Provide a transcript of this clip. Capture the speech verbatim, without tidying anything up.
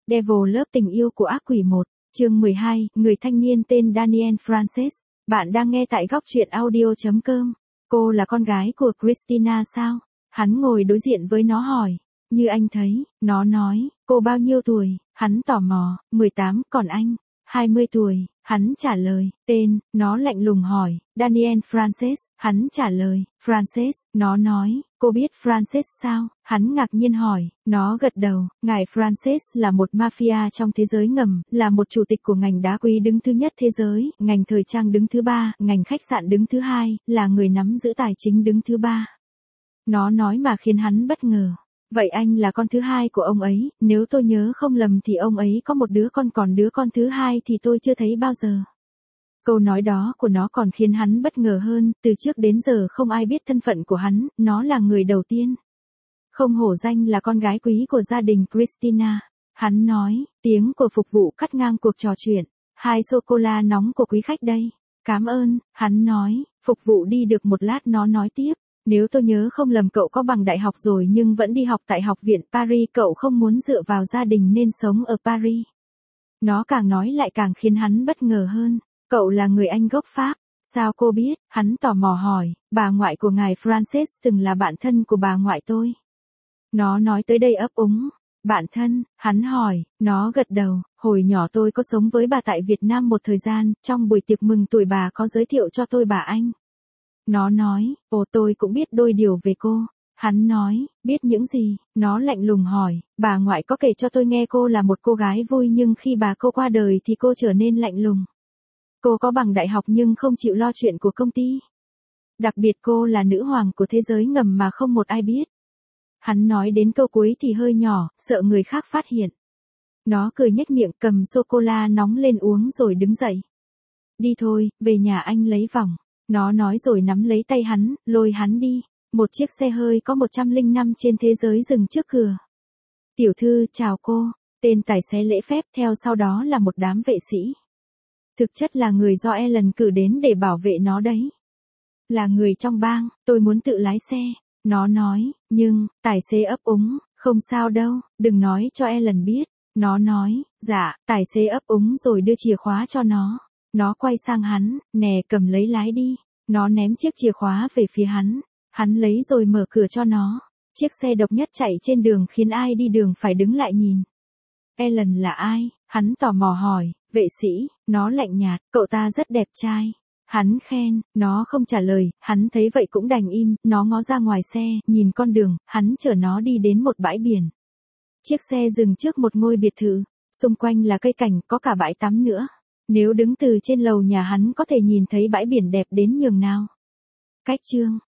Devil Love tình yêu của ác quỷ một, chương mười hai, người thanh niên tên Daniel Frances. Bạn đang nghe tại góc truyện audio chấm com. Cô là con gái của Christina sao? Hắn ngồi đối diện với nó hỏi. Như anh thấy, nó nói, cô bao nhiêu tuổi? Hắn tò mò, mười tám, còn anh? hai mươi tuổi, hắn trả lời. Tên, nó lạnh lùng hỏi. Daniel Frances, hắn trả lời. Frances, nó nói, cô biết Frances sao? Hắn ngạc nhiên hỏi. Nó gật đầu. Ngài Frances là một mafia trong thế giới ngầm, là một chủ tịch của ngành đá quý đứng thứ nhất thế giới, ngành thời trang đứng thứ ba, ngành khách sạn đứng thứ hai, là người nắm giữ tài chính đứng thứ ba. Nó nói mà khiến hắn bất ngờ. Vậy anh là con thứ hai của ông ấy, nếu tôi nhớ không lầm thì ông ấy có một đứa con, còn đứa con thứ hai thì tôi chưa thấy bao giờ. Câu nói đó của nó còn khiến hắn bất ngờ hơn, từ trước đến giờ không ai biết thân phận của hắn, nó là người đầu tiên. Không hổ danh là con gái quý của gia đình Christina. Hắn nói, tiếng của phục vụ cắt ngang cuộc trò chuyện. Hai sô-cô-la nóng của quý khách đây. Cảm ơn, hắn nói, phục vụ đi được một lát nó nói tiếp. Nếu tôi nhớ không lầm cậu có bằng đại học rồi nhưng vẫn đi học tại học viện Paris, cậu không muốn dựa vào gia đình nên sống ở Paris. Nó càng nói lại càng khiến hắn bất ngờ hơn. Cậu là người Anh gốc Pháp. Sao cô biết? Hắn tò mò hỏi. Bà ngoại của ngài Frances từng là bạn thân của bà ngoại tôi. Nó nói tới đây ấp úng. Bạn thân, hắn hỏi. Nó gật đầu. Hồi nhỏ tôi có sống với bà tại Việt Nam một thời gian, trong buổi tiệc mừng tuổi bà có giới thiệu cho tôi bà anh. Nó nói, ồ tôi cũng biết đôi điều về cô. Hắn nói, biết những gì? Nó lạnh lùng hỏi, bà ngoại có kể cho tôi nghe cô là một cô gái vui nhưng khi bà cô qua đời thì cô trở nên lạnh lùng. Cô có bằng đại học nhưng không chịu lo chuyện của công ty. Đặc biệt cô là nữ hoàng của thế giới ngầm mà không một ai biết. Hắn nói đến câu cuối thì hơi nhỏ, sợ người khác phát hiện. Nó cười nhếch miệng cầm sô-cô-la nóng lên uống rồi đứng dậy. Đi thôi, về nhà anh lấy vòng. Nó nói rồi nắm lấy tay hắn, lôi hắn đi. Một chiếc xe hơi có một trăm lẻ năm trên thế giới dừng trước cửa. Tiểu thư, chào cô. Tên tài xế lễ phép, theo sau đó là một đám vệ sĩ. Thực chất là người do Ellen cử đến để bảo vệ nó đấy. Là người trong bang, tôi muốn tự lái xe. Nó nói, nhưng, tài xế ấp úng, không sao đâu, đừng nói cho Ellen biết. Nó nói, dạ, tài xế ấp úng rồi đưa chìa khóa cho nó. Nó quay sang hắn, nè cầm lấy lái đi. Nó ném chiếc chìa khóa về phía hắn. Hắn lấy rồi mở cửa cho nó. Chiếc xe độc nhất chạy trên đường khiến ai đi đường phải đứng lại nhìn. Ellen là ai? Hắn tò mò hỏi. Vệ sĩ, nó lạnh nhạt, cậu ta rất đẹp trai. Hắn khen, nó không trả lời, hắn thấy vậy cũng đành im, nó ngó ra ngoài xe, nhìn con đường, hắn chở nó đi đến một bãi biển. Chiếc xe dừng trước một ngôi biệt thự, xung quanh là cây cảnh, có cả bãi tắm nữa. Nếu đứng từ trên lầu nhà hắn có thể nhìn thấy bãi biển đẹp đến nhường nào. Cách chương